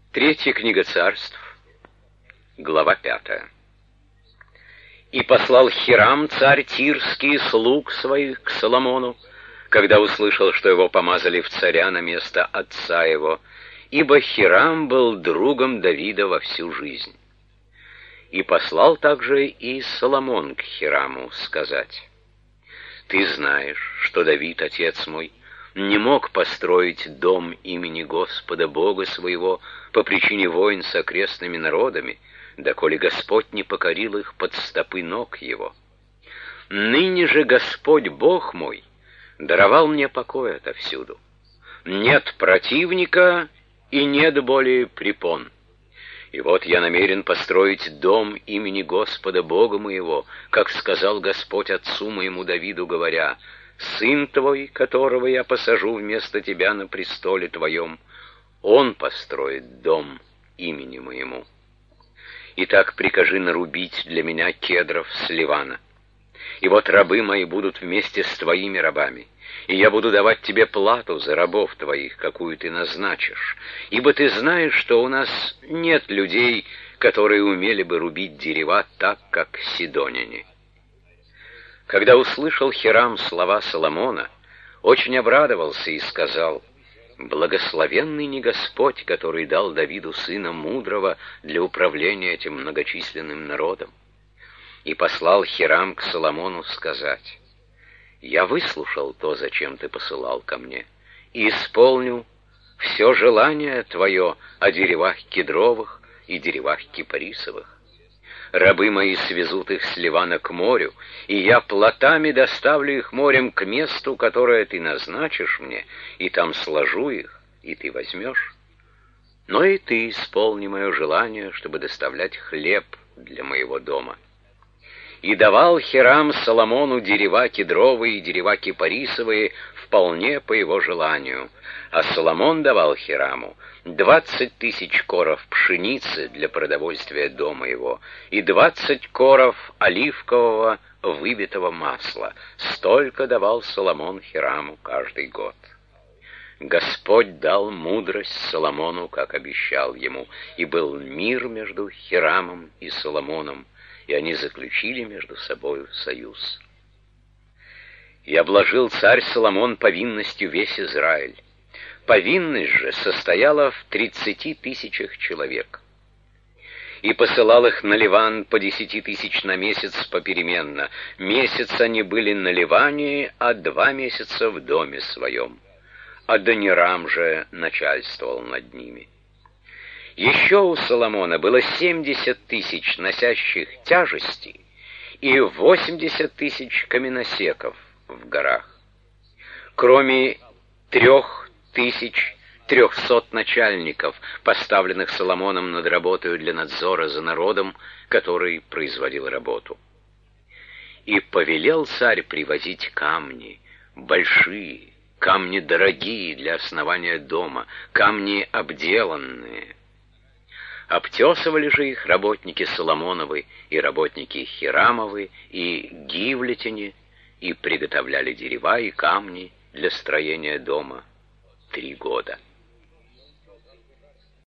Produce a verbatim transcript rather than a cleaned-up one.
Третья книга Царств, глава пятая. «И послал Хирам, царь Тирский, слуг своих к Соломону, когда услышал, что его помазали в царя на место отца его, ибо Хирам был другом Давида во всю жизнь. И послал также и Соломон к Хираму сказать: «Ты знаешь, что Давид, отец мой, не мог построить дом имени Господа Бога своего по причине войн с окрестными народами, доколе Господь не покорил их под стопы ног его. Ныне же Господь Бог мой даровал мне покой отовсюду. Нет противника и нет более препон. И вот я намерен построить дом имени Господа Бога моего, как сказал Господь отцу моему Давиду, говоря: сын твой, которого я посажу вместо тебя на престоле твоем, он построит дом имени моему. Итак, прикажи нарубить для меня кедров с Ливана. И вот рабы мои будут вместе с твоими рабами, и я буду давать тебе плату за рабов твоих, какую ты назначишь, ибо ты знаешь, что у нас нет людей, которые умели бы рубить дерева так, как сидоняне». Когда услышал Хирам слова Соломона, очень обрадовался и сказал: «Благословенный не Господь, который дал Давиду сына мудрого для управления этим многочисленным народом». И послал Хирам к Соломону сказать: «Я выслушал то, зачем ты посылал ко мне, и исполню все желание твое о деревах кедровых и деревах кипарисовых. Рабы мои свезут их с Ливана к морю, и я плотами доставлю их морем к месту, которое ты назначишь мне, и там сложу их, и ты возьмешь. Но и ты исполни мое желание, чтобы доставлять хлеб для моего дома». И давал Хирам Соломону дерева кедровые и дерева кипарисовые вполне по его желанию, а Соломон давал Хираму двадцать тысяч коров пшеницы для продовольствия дома его и двадцать коров оливкового выбитого масла. Столько давал Соломон Хираму каждый год. Господь дал мудрость Соломону, как обещал ему, и был мир между Хирамом и Соломоном, и они заключили между собою союз. И обложил царь Соломон повинностью весь Израиль. Повинность же состояла в тридцати тысячах человек. И посылал их на Ливан по десяти тысяч на месяц попеременно. Месяц они были на Ливане, а два месяца в доме своем. Адонирам же начальствовал над ними. Еще у Соломона было семьдесят тысяч носящих тяжести и восемьдесят тысяч каменосеков в горах, кроме трех тысяч трехсот начальников, поставленных Соломоном над работой для надзора за народом, который производил работу. И повелел царь привозить камни, большие, камни дорогие для основания дома, камни обделанные. Обтесывали же их работники Соломоновы и работники Хирамовы и гивлетяне, и приготовляли дерева и камни для строения дома три года.